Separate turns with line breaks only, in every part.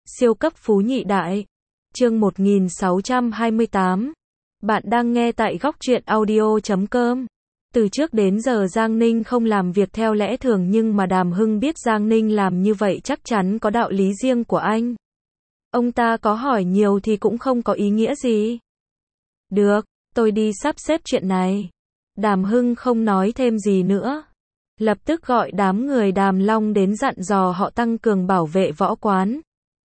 Siêu cấp phú nhị đại. Chương 1628. Bạn đang nghe tại góc truyện audio.com. Từ trước đến giờ Giang Ninh không làm việc theo lẽ thường, nhưng mà Đàm Hưng biết Giang Ninh làm như vậy chắc chắn có đạo lý riêng của anh. Ông ta có hỏi nhiều thì cũng không có ý nghĩa gì. Được, tôi đi sắp xếp chuyện này. Đàm Hưng không nói thêm gì nữa. Lập tức gọi đám người Đàm Long đến dặn dò họ tăng cường bảo vệ võ quán.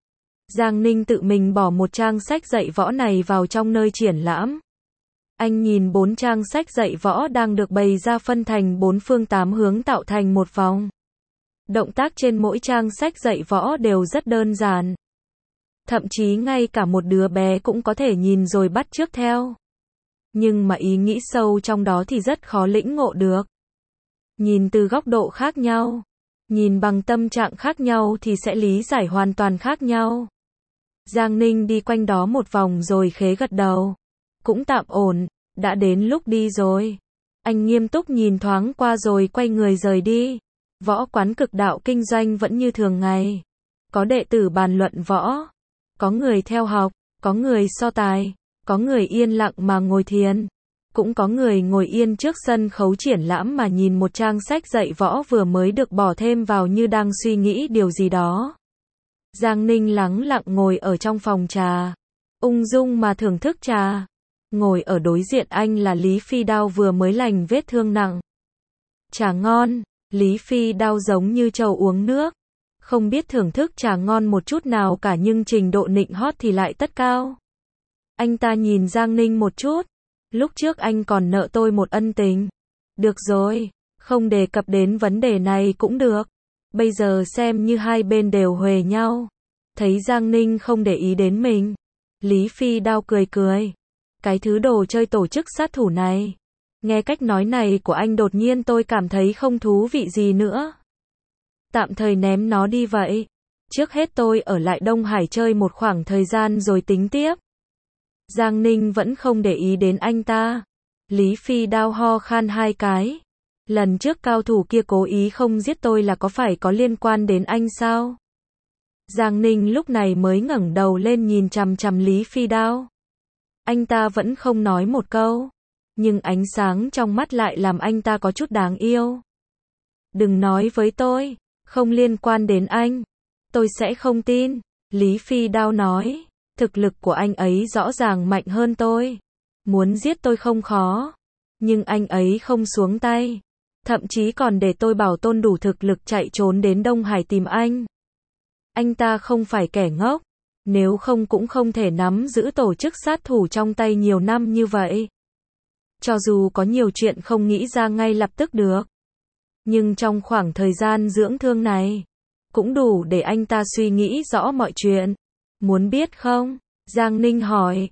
Giang Ninh tự mình bỏ một trang sách dạy võ này vào trong nơi triển lãm. Anh nhìn 4 trang sách dạy võ đang được bày ra phân thành 4 phương 8 hướng tạo thành một vòng. Động tác trên mỗi trang sách dạy võ đều rất đơn giản. Thậm chí ngay cả một đứa bé cũng có thể nhìn rồi bắt chước theo. Nhưng mà ý nghĩ sâu trong đó thì rất khó lĩnh ngộ được. Nhìn từ góc độ khác nhau, nhìn bằng tâm trạng khác nhau thì sẽ lý giải hoàn toàn khác nhau. Giang Ninh đi quanh đó một vòng rồi khẽ gật đầu. Cũng tạm ổn, đã đến lúc đi rồi. Anh nghiêm túc nhìn thoáng qua rồi quay người rời đi. Võ quán Cực Đạo kinh doanh vẫn như thường ngày. Có đệ tử bàn luận võ, có người theo học, có người so tài, có người yên lặng mà ngồi thiền. Cũng có người ngồi yên trước sân khấu triển lãm mà nhìn một trang sách dạy võ vừa mới được bỏ thêm vào như đang suy nghĩ điều gì đó. Giang Ninh lắng lặng ngồi ở trong phòng trà, ung dung mà thưởng thức trà. Ngồi ở đối diện anh là Lý Phi Đao vừa mới lành vết thương nặng. Trà ngon, Lý Phi Đao giống như trâu uống nước. Không biết thưởng thức trà ngon một chút nào cả, nhưng trình độ nịnh hót thì lại tất cao. Anh ta nhìn Giang Ninh một chút. Lúc trước anh còn nợ tôi một ân tình. Được rồi, không đề cập đến vấn đề này cũng được. Bây giờ xem như hai bên đều huề nhau. Thấy Giang Ninh không để ý đến mình, Lý Phi Đao cười cười. Cái thứ đồ chơi tổ chức sát thủ này. Nghe cách nói này của anh đột nhiên tôi cảm thấy không thú vị gì nữa. Tạm thời ném nó đi vậy. Trước hết tôi ở lại Đông Hải chơi một khoảng thời gian rồi tính tiếp. Giang Ninh vẫn không để ý đến anh ta. Lý Phi Đao ho khan 2 cái. Lần trước cao thủ kia cố ý không giết tôi là có phải có liên quan đến anh sao? Giang Ninh lúc này mới ngẩng đầu lên nhìn chằm chằm Lý Phi Đao. Anh ta vẫn không nói một câu, nhưng ánh sáng trong mắt lại làm anh ta có chút đáng yêu. Đừng nói với tôi, không liên quan đến anh. Tôi sẽ không tin. Lý Phi Đao nói, thực lực của anh ấy rõ ràng mạnh hơn tôi. Muốn giết tôi không khó, nhưng anh ấy không xuống tay. Thậm chí còn để tôi bảo tồn đủ thực lực chạy trốn đến Đông Hải tìm anh. Anh ta không phải kẻ ngốc, nếu không cũng không thể nắm giữ tổ chức sát thủ trong tay nhiều năm như vậy. Cho dù có nhiều chuyện không nghĩ ra ngay lập tức được, nhưng trong khoảng thời gian dưỡng thương này, cũng đủ để anh ta suy nghĩ rõ mọi chuyện. Muốn biết không? Giang Ninh hỏi.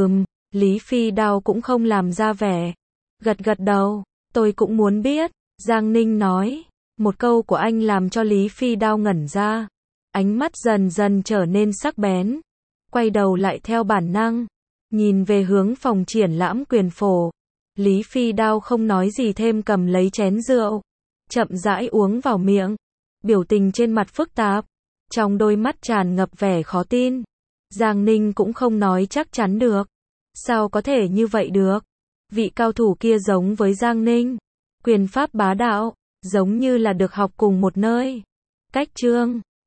Lý Phi Đao cũng không làm ra vẻ. Gật gật đầu, tôi cũng muốn biết. Giang Ninh nói. Một câu của anh làm cho Lý Phi Đao ngẩn ra. Ánh mắt dần dần trở nên sắc bén. Quay đầu lại theo bản năng, nhìn về hướng phòng triển lãm Quyền Phổ. Lý Phi Đao không nói gì thêm, cầm lấy chén rượu, chậm rãi uống vào miệng. Biểu tình trên mặt phức tạp, trong đôi mắt tràn ngập vẻ khó tin. Giang Ninh cũng không nói chắc chắn được. Sao có thể như vậy được? Vị cao thủ kia giống với Giang Ninh. Quyền pháp bá đạo, giống như là được học cùng một nơi. Cách chương